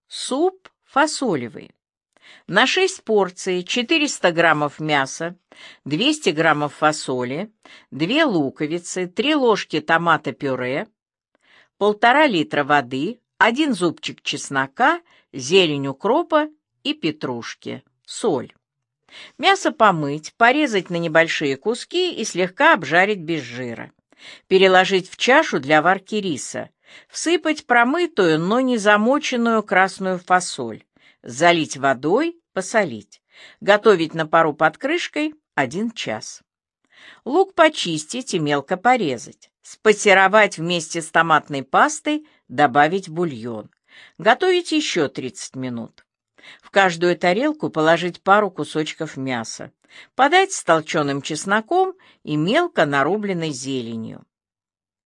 Суп фасолевый. На 6 порций 400 граммов мяса, 200 граммов фасоли, 2 луковицы, 3 ложки томата-пюре, 1,5 литра воды, 1 зубчик чеснока, зелень укропа и петрушки, соль. Мясо помыть, порезать на небольшие куски и слегка обжарить без жира. Переложить в чашу для варки риса. Всыпать промытую, но не замоченную красную фасоль. Залить водой, посолить. Готовить на пару под крышкой 1 час. Лук почистить и мелко порезать. Спассеровать вместе с томатной пастой, добавить в бульон. Готовить еще 30 минут. В каждую тарелку положить пару кусочков мяса. Подать с толченым чесноком и мелко нарубленной зеленью.